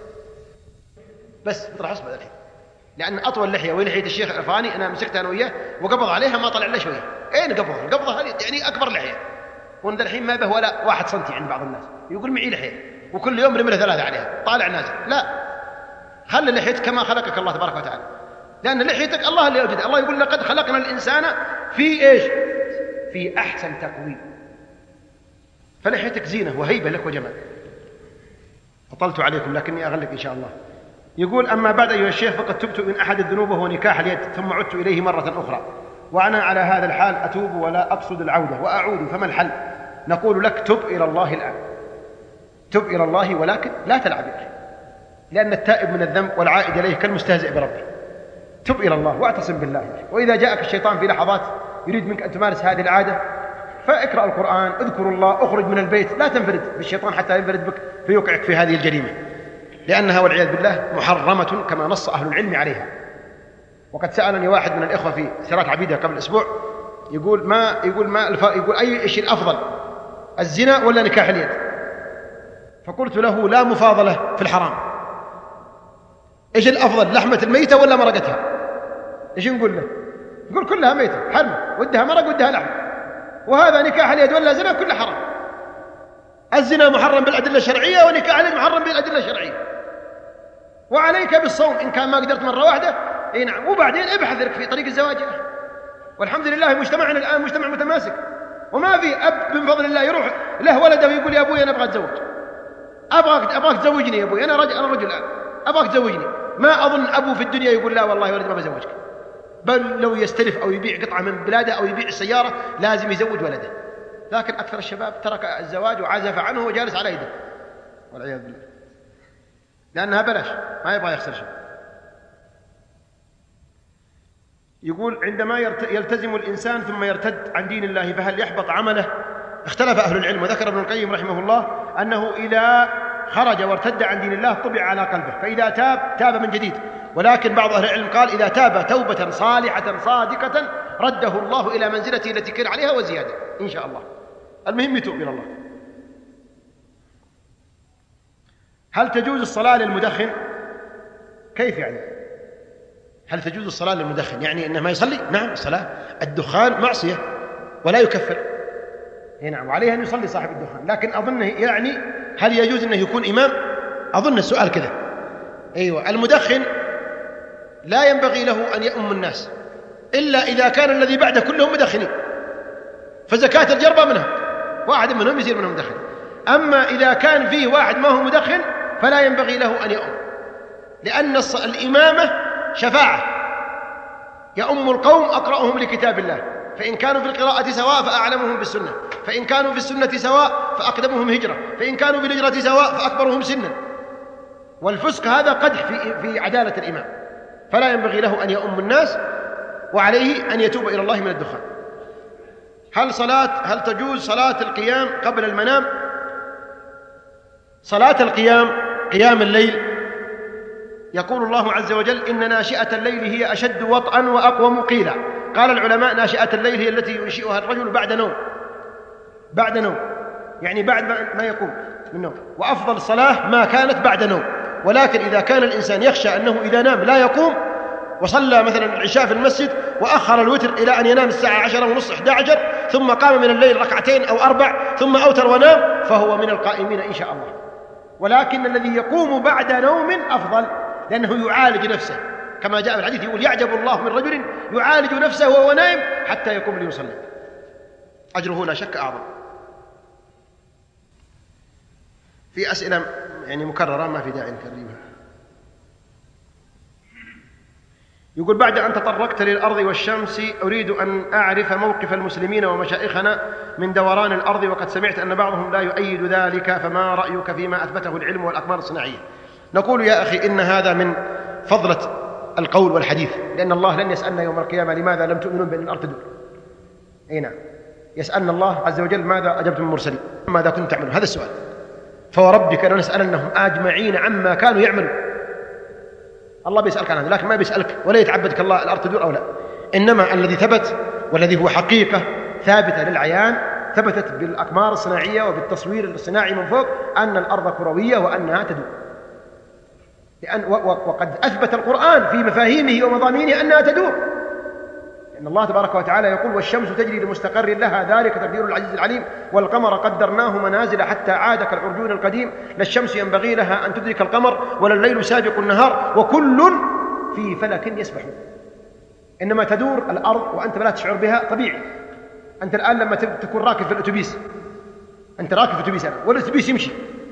بس مطرح إصبع الحين، لأن أطول لحية وهي لحية الشيخ العرفاني أنا مسكتها أنا وياه وقبض عليها ما طلع إلا شوية. أين قبضها؟ القبضة هذه يعني أكبر لحية، وإن الحين ما به ولا 1 سنتي عند بعض الناس، يقول معي لحية وكل يوم رمله 3 عليها طالع نازل. لا، خلي لحيتك كما خلقك الله تبارك وتعالى، لأن لحيتك الله اللي أوجدها. الله يقول لقد خلقنا الإنسان في إيش؟ في أحسن تقويم. فلحيتك زينة وهيبة لك وجمال. أطلت عليكم لكني أغلق إن شاء الله. يقول أما بعد أيها الشيخ فقد تبت من أحد الذنوب وهو نكاح اليد، ثم عدت إليه مرة أخرى، وأنا على هذا الحال أتوب ولا أقصد العودة وأعود، فما الحل؟ نقول لك تب إلى الله الآن، تب إلى الله، ولكن لا تلعب به، لأن التائب من الذنب والعائد إليه كالمستهزئ بربه. تب إلى الله واعتصم بالله. وإذا جاءك الشيطان في لحظات يريد منك أن تمارس هذه العادة فاقرأ القرآن، اذكر الله، اخرج من البيت، لا تنفرد بالشيطان حتى ينفرد بك فيوقعك في هذه الجريمة، لأنها والعياذ بالله محرمة كما نص أهل العلم عليها. وقد سألني واحد من الإخوة في سيرات عبيدة قبل أسبوع يقول أي شيء الأفضل، الزنا ولا نكاح اليد؟ فقلت له لا مفاضلة في الحرام. إيش الأفضل، لحمة الميتة ولا مرقتها؟ إيش نقول له؟ يقول كلها ميتة حرمة، ودها مرق ودها لحم، وهذا نكاح اليد ولا زنا كله حرام. الزنا محرم بالأدلة الشرعية ونكاح اليد محرم بالأدلة الشرعية. وعليك بالصوم إن كان ما قدرت مرة واحدة، اي نعم، وبعدين ابحث لك في طريق الزواج. والحمد لله مجتمعنا الآن مجتمع متماسك، وما في أب من فضل الله يروح له ولده ويقول يا أبوي أنا أبغى أتزوج، أبغاك تزوجني يا أبوي، أنا رجل الآن أبغاك تزوجني. ما أظن أبو في الدنيا يقول لا والله يا ولد ما بزوجك، بل لو يستلف أو يبيع قطعة من بلاده أو يبيع السيارة لازم يزوج ولده. لكن أكثر الشباب ترك الزواج وعزف عنه وجالس على يده والعياذ بالله، لأنها بلاش ما يبغى يخسر شيء. يقول عندما يلتزم الإنسان ثم يرتد عن دين الله فهل يحبط عمله؟ اختلف أهل العلم، وذكر ابن القيم رحمه الله أنه إذا خرج وارتد عن دين الله طبع على قلبه، فإذا تاب من جديد. ولكن بعض أهل العلم قال إذا تاب توبة صالحة صادقة رده الله إلى منزلته التي كان عليها وزيادة إن شاء الله. المهم يتوب إلى الله. هل تجوز الصلاة للمدخن؟ كيف يعني؟ هل تجوز الصلاة للمدخن؟ يعني إنه ما يصلي؟ نعم، الصلاة الدخان معصية ولا يكفر، نعم، وعليه أن يصلي صاحب الدخان. لكن أظنه يعني هل يجوز أنه يكون إمام؟ أظن السؤال كذا. أيوة، المدخن لا ينبغي له أن يؤم الناس إلا إذا كان الذي بعده كلهم مدخنين، فزكاة الجربة منهم، واحد منهم يصير منهم مدخن. أما إذا كان فيه واحد ما هو مدخن فلا ينبغي له أن يؤم، لأن الإمامة شفاعة، يؤم القوم أقرأهم لكتاب الله، فإن كانوا في القراءة سواء فأعلمهم بالسنة، فإن كانوا في السنة سواء فأقدمهم هجرة، فإن كانوا في الهجرة سواء فأكبرهم سنا. والفسق هذا قدح في عدالة الإمام، فلا ينبغي له أن يؤم الناس، وعليه أن يتوب إلى الله من الدخان. هل تجوز صلاة القيام قبل المنام؟ صلاة القيام، قيام الليل، يقول الله عز وجل إن ناشئة الليل هي أشد وطئا وأقوم قيلا. قال العلماء ناشئة الليل هي التي ينشئها الرجل بعد نوم، يعني بعد ما يقوم من النوم، وأفضل الصلاة ما كانت بعد نوم. ولكن إذا كان الإنسان يخشى أنه إذا نام لا يقوم، وصلى مثلا العشاء في المسجد وأخر الوتر إلى أن ينام الساعة 10:30 11 ثم قام من الليل 2 أو 4 ثم أوتر ونام، فهو من القائمين إن شاء الله. ولكن الذي يقوم بعد نوم أفضل، لأنه يعالج نفسه، كما جاء في الحديث يقول يعجب الله من رجل يعالج نفسه وهو نائم حتى يقوم ليصلي، أجره لا شك أعظم. في أسئلة يعني مكررة ما في داعي نكررها. يقول بعد أن تطرقت للأرض والشمس أريد أن أعرف موقف المسلمين ومشائخنا من دوران الأرض، وقد سمعت أن بعضهم لا يؤيد ذلك، فما رأيك فيما أثبته العلم والأقمار الصناعية؟ نقول يا أخي إن هذا من فضلة القول والحديث، لأن الله لن يسألنا يوم القيامة لماذا لم تؤمنون بأن الأرض تدور. أي نعم، يسألنا الله عز وجل ماذا أجبتم المرسلين، ماذا كنتم تعملون، هذا السؤال. فوربك لنسألنهم أجمعين عما كانوا يعملون. الله بيسألك عن هذا، لكن ما بيسألك ولا يتعبدك الله الأرض تدور أو لا. إنما الذي ثبت والذي هو حقيقة ثابتة للعيان، ثبتت بالأقمار الصناعية وبالتصوير الصناعي من فوق أن الأرض كروية وأنها تدور، وقد أثبت القرآن في مفاهيمه ومضامينه أنها تدور، لأن الله تبارك وتعالى يقول والشمس تجري لمستقر لها ذلك تقدير العزيز العليم، والقمر قدرناه منازل حتى عاد كالعرجون القديم، لا الشمس ينبغي لها أن تدرك القمر ولا الليل سابق النهار وكل في فلك يسبحون. إنما تدور الأرض وأنت لا تشعر بها طبيعي. أنت الآن لما تكون راكب في الأتوبيس، أنت راكب في الأتوبيس والأتوبيس يمشي،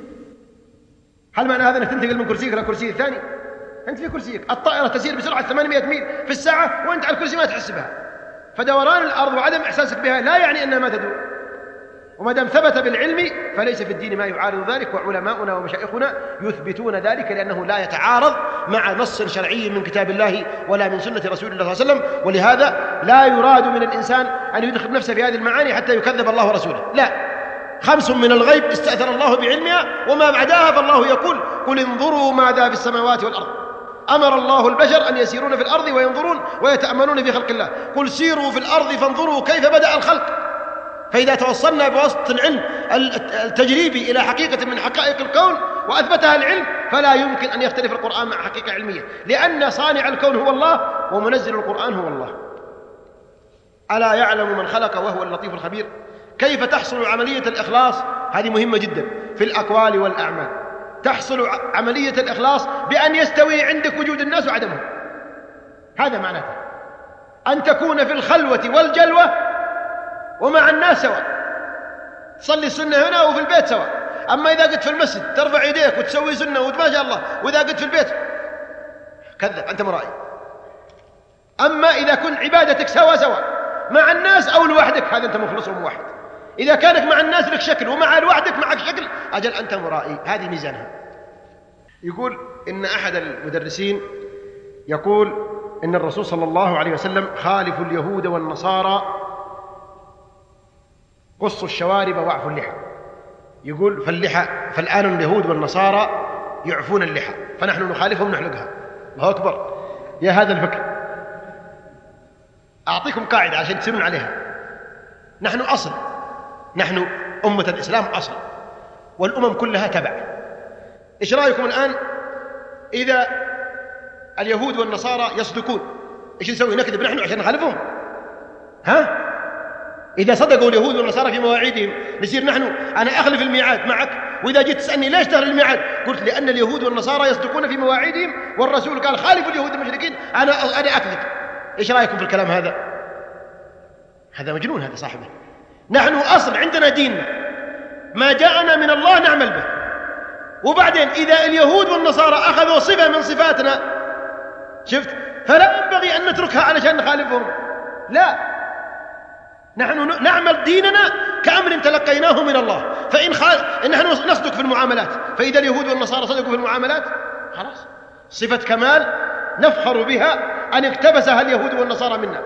هل معنى هذا أنك تنتقل من كرسيك إلى كرسي الثاني؟ أنت في كرسيك. الطائرة تسير بسرعة 800 ميل في الساعة وأنت على الكرسي ما تحس بها. فدوران الأرض وعدم إحساسك بها لا يعني أنها ما تدور، وما دام ثبت بالعلم فليس في الدين ما يعارض ذلك، وعلماؤنا ومشايخنا يثبتون ذلك لأنه لا يتعارض مع نص شرعي من كتاب الله ولا من سنة رسول الله صلى الله عليه وسلم. ولهذا لا يراد من الإنسان أن يدخل نفسه في هذه المعاني حتى يكذب الله ورسوله، لا. 5 من الغيب استأثر الله بعلمها، وما بعدها فالله يقول قل انظروا ماذا في السماوات والأرض. أمر الله البشر أن يسيرون في الأرض وينظرون ويتأملون في خلق الله، قل سيروا في الأرض فانظروا كيف بدأ الخلق. فإذا توصلنا بواسطة العلم التجريبي إلى حقيقة من حقائق الكون وأثبتها العلم، فلا يمكن أن يختلف القرآن مع حقيقة علمية، لأن صانع الكون هو الله ومنزل القرآن هو الله. ألا يعلم من خلق وهو اللطيف الخبير. كيف تحصل عملية الإخلاص؟ هذه مهمة جدا في الأقوال والأعمال. تحصل عملية الإخلاص بأن يستوي عندك وجود الناس وعدمهم، هذا معناته أن تكون في الخلوة والجلوة ومع الناس سواء، تصلي السنة هنا وفي البيت سواء. أما إذا قلت في المسجد ترفع يديك وتسوي سنة وما شاء الله، وإذا قلت في البيت كذب أنت مرائي. أما إذا كنت عبادتك سواء مع الناس أو لوحدك، هذا أنت مخلص وموحد. إذا كانك مع الناس لك شكل ومع لوحدك معك شكل، أجل أنت مرائي. هذه ميزانها. يقول إن أحد المدرسين يقول إن الرسول صلى الله عليه وسلم خالف اليهود والنصارى، قصوا الشوارب واعفوا اللحى. يقول فالآن اليهود والنصارى يعفون اللحى، فنحن نخالفهم نحلقها. الله أكبر يا هذا الفكر. أعطيكم قاعدة عشان تسيرون عليها. نحن أصل، نحن أمة الإسلام أصل، والأمم كلها تبع. إيش رأيكم الآن إذا اليهود والنصارى يصدقون؟ إيش نسوي؟ نكذب نحن عشان نخالفهم؟ ها؟ إذا صدقوا اليهود والنصارى في مواعيدهم نصير نحن أنا أخلف الميعاد معك، وإذا جيت تسألني ليش تخلف الميعاد؟ قلت لأن اليهود والنصارى يصدقون في مواعيدهم، والرسول قال خالفوا اليهود المشركين، أنا أكذب. إيش رأيكم في الكلام هذا؟ هذا مجنون هذا صاحبه. نحن أصل، عندنا ديننا، ما جاءنا من الله نعمل به. وبعدين إذا اليهود والنصارى أخذوا صفة من صفاتنا، شفت، فلا ينبغي أن نتركها علشان نخالفهم، لا. نحن نعمل ديننا كأمر تلقيناه من الله. فإن نحن نصدق في المعاملات، فإذا اليهود والنصارى صدقوا في المعاملات خلاص صفة كمال نفخر بها أن اقتبسها اليهود والنصارى منا.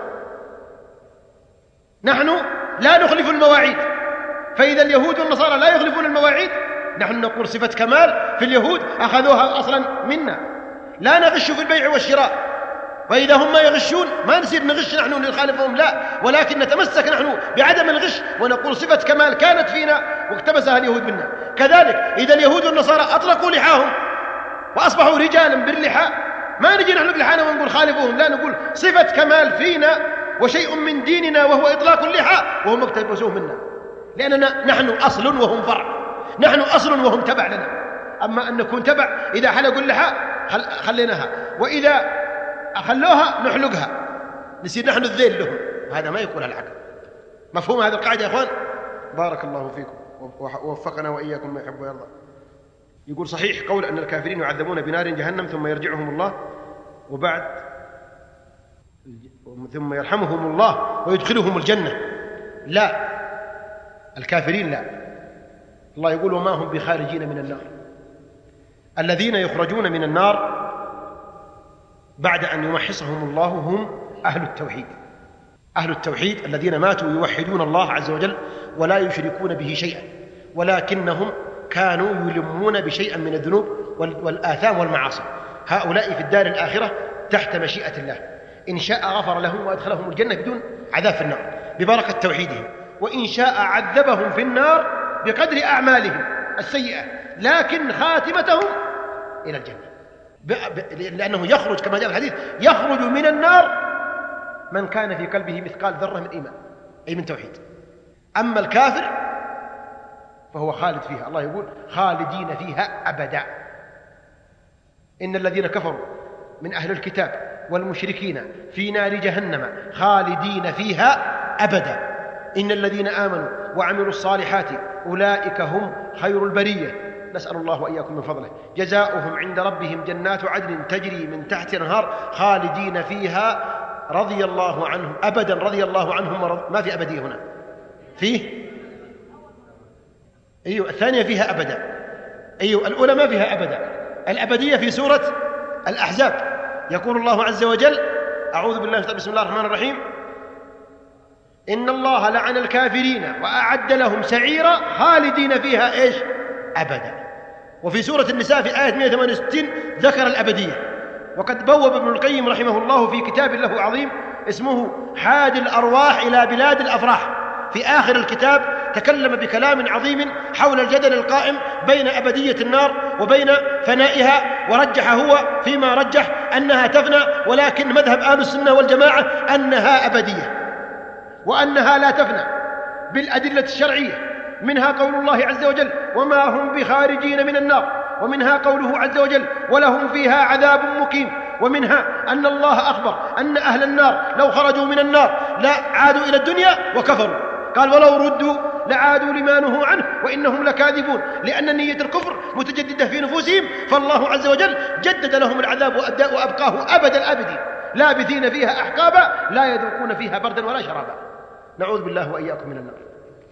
نحن لا نخلف المواعيد، فإذا اليهود والنصارى لا يخلفون المواعيد نحن نقول صفة كمال في اليهود أخذوها أصلا منا. لا نغش في البيع والشراء، وإذا هم ما يغشون ما نصير نغش نحن نخالفهم، لا، ولكن نتمسك نحن بعدم الغش ونقول صفة كمال كانت فينا واقتبسها اليهود منا. كذلك إذا اليهود والنصارى أطلقوا لحاهم وأصبحوا رجالا باللحى، ما نجي نحن بلحانا ونقول خالفوهم، لا، نقول صفة كمال فينا وشيء من ديننا وهو إطلاق اللحى وهم اقتبسوه منا، لأننا نحن أصل وهم فرع، نحن أصل وهم تبع لنا. أما أن نكون تبع إذا حلقوا اللحى خليناها، وإذا أخلوها نحلقها، نصير نحن الذيل لهم، هذا ما يكون العقل. مفهوم هذه القاعدة يا أخوان؟ بارك الله فيكم ووفقنا وإياكم ما يحب ويرضى. يقول صحيح قول أن الكافرين يعذبون بنار جهنم ثم يرجعهم الله وبعد ثم يرحمهم الله ويدخلهم الجنة. لا، الكافرين لا. الله يقول وما هم بخارجين من النار. الذين يخرجون من النار بعد أن يمحصهم الله هم أهل التوحيد. أهل التوحيد الذين ماتوا يوحدون الله عز وجل ولا يشركون به شيئا، ولكنهم كانوا يلمون بشيئا من الذنوب والآثام والمعاصي. هؤلاء في الدار الآخرة تحت مشيئة الله، إن شاء غفر لهم وأدخلهم الجنة بدون عذاب في النار ببركة توحيدهم، وإن شاء عذبهم في النار بقدر أعمالهم السيئة، لكن خاتمتهم إلى الجنة، لأنه يخرج كما جاء في الحديث يخرج من النار من كان في قلبه مثقال ذرة من إيمان، أي من توحيد. أما الكافر فهو خالد فيها. الله يقول خالدين فيها أبدا. إن الذين كفروا من أهل الكتاب والمشركين في نار جهنم خالدين فيها أبدا. إن الذين آمنوا وعملوا الصالحات أولئك هم خير البرية. نسأل الله وإياكم من فضله. جزاؤهم عند ربهم جنات عدن تجري من تحت الأنهار خالدين فيها رضي الله عنهم أبدا. رضي الله عنهم ما في أبدية هنا، فيه أيوة الثانية فيها أبدا، أيوة الأولى ما فيها أبدا. الأبدية في سورة الأحزاب يقول الله عز وجل أعوذ بالله بسم الله الرحمن الرحيم إن الله لعن الكافرين وأعد لهم سعيرا خالدين فيها إيش أبدا. وفي سورة النساء في آية 168 ذكر الأبدية. وقد بوب ابن القيم رحمه الله في كتاب له عظيم اسمه حاد الأرواح إلى بلاد الأفراح، في آخر الكتاب تكلم بكلام عظيم حول الجدل القائم بين أبدية النار وبين فنائها، ورجح هو فيما رجح أنها تفنى، ولكن مذهب أهل السنة والجماعة أنها أبدية وأنها لا تفنى بالأدلة الشرعية، منها قول الله عز وجل وما هم بخارجين من النار، ومنها قوله عز وجل ولهم فيها عذاب مقيم، ومنها أن الله أخبر أن أهل النار لو خرجوا من النار لا عادوا إلى الدنيا وكفروا، قال ولو ردوا لعادوا لما نهوا عنه وإنهم لكاذبون، لأن نية الكفر متجددة في نفوسهم، فالله عز وجل جدد لهم العذاب وأبقاه أبد الآبدين لابثين فيها أحقابا لا يذوقون فيها بردا ولا شرابا. نعوذ بالله وإياكم من النار.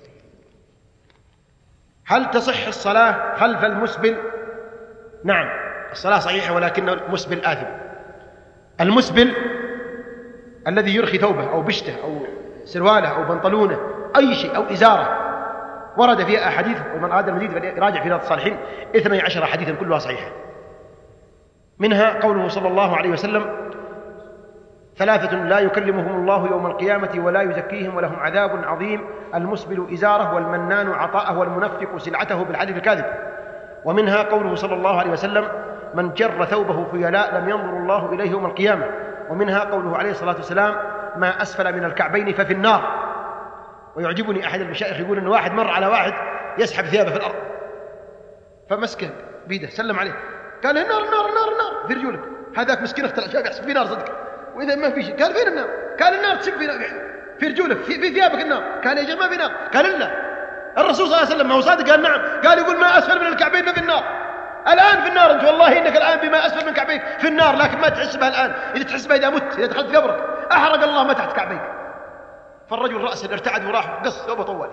هل تصح الصلاة خلف المسبل؟ نعم، الصلاة صحيحة، ولكن المسبل آثم. المسبل الذي يرخي ثوبه أو بشته أو سرواله أو بنطلونه أي شيء أو إزارة ورد فيها أحاديث، ومن أراد المزيد فليراجع في رياض الصالحين 12 حديثا كلها صحيحة. منها قوله صلى الله عليه وسلم 3 لا يكلمهم الله يوم القيامة ولا يزكيهم ولهم عذاب عظيم المسبل إزاره والمنان عطاءه والمنفق سلعته بالحديث الكاذب. ومنها قوله صلى الله عليه وسلم من جر ثوبه خيلاء لم ينظر الله إليه يوم القيامة. ومنها قوله عليه الصلاة والسلام ما أسفل من الكعبين ففي النار. ويعجبني أحد المشايخ يقول إن واحد مر على واحد يسحب ثيابه في الأرض فمسكه بيده سلم عليه قال النار النار النار النار في رجولك، هذاك مسكين اختلع يحسب في نار صدق، وإذا ما في شيء قال فين النار؟ قال النار تسب في رجولك في ثيابك النار. قال يا جماعة ما في نار. قال لا، الرسول صلى الله عليه وسلم ما هو صادق. قال نعم. قال يقول ما أسفل من الكعبين ففي النار. الآن في النار أنت، والله إنك الآن بما أسفل من الكعبين في النار، لكن ما تحسبها الآن، إذا تحسبها إذا مت، إذا دخلت قبرك أحرق الله ما تحت كعبيك. فالرجل رأسه ارتعد وراح قص ثوبه طوال.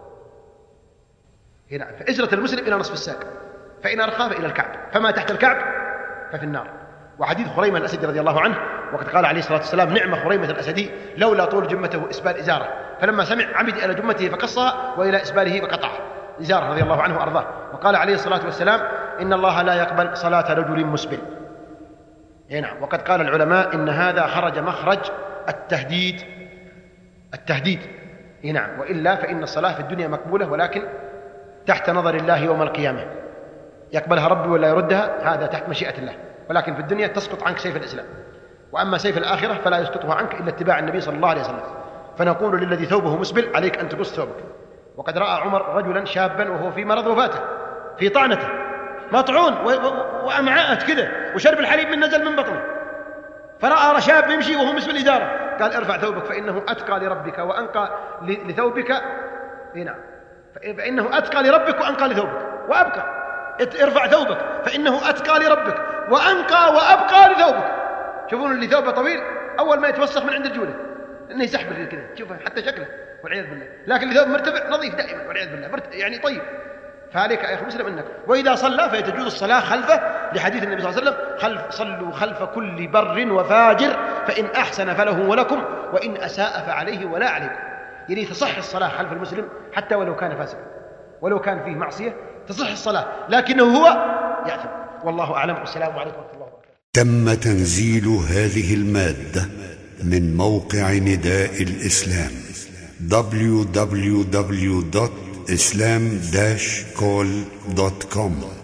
هنا فإزرة المسلم إلى نصف الساق، فإن أرخاه إلى الكعب، فما تحت الكعب ففي النار. وحديث خريمة الأسدي رضي الله عنه، وقد قال عليه الصلاة والسلام نعم خريمة الأسدي لولا طول جمته إسبال إزاره، فلما سمع عمد إلى جمته فقصها وإلى إسباله فقطعها إزاره رضي الله عنه وأرضاه. وقال عليه الصلاة والسلام إن الله لا يقبل صلاة رجل مسبل. نعم. وقد قال العلماء إن هذا خرج مخرج التهديد. نعم. وإلا فإن الصلاة في الدنيا مقبولة، ولكن تحت نظر الله يوم القيامة، يقبلها ربي ولا يردها هذا تحت مشيئة الله، ولكن في الدنيا تسقط عنك سيف الإسلام، وأما سيف الآخرة فلا يسقطها عنك إلا اتباع النبي صلى الله عليه وسلم. فنقول للذي ثوبه مسبل عليك أن تقص ثوبك. وقد رأى عمر رجلا شابا وهو في مرض وفاته في طعنته مطعون وأمعاءه كذا وشرب الحليب من نزل من بطنه، فرأى شاب يمشي وهو مسبل إزاره، قال ارفع ثوبك فإنه أتقى لربك وأنقى لثوبك. نعم. فإنه أتقى لربك وأنقى لثوبك وأبقى. ارفع ثوبك فإنه أتقى لربك وأنقى وأبقى لثوبك. شوفون اللي ثوبه طويل أول ما يتوسخ من عند رجوله إنه يسحب الرجل كذا، شوف حتى شكله والعياذ بالله. لكن الثوب مرتفع نظيف دائما والعياذ بالله، يعني طيب. فعليك يا أخي مسلم أنك وإذا صلى فيتجوز الصلاة خلفه، لحديث النبي صلى الله عليه وسلم صلوا خلف كل بر وفاجر فإن أحسن فله ولكم وإن أساء فعليه ولا عليكم. يعني تصح الصلاة خلف المسلم حتى ولو كان فاسقا، ولو كان فيه معصية تصح الصلاة، لكنه هو يأثم. والله أعلم، والسلام عليكم ورحمة الله وبركاته. تم تنزيل هذه المادة من موقع نداء الإسلام www.islam-call.com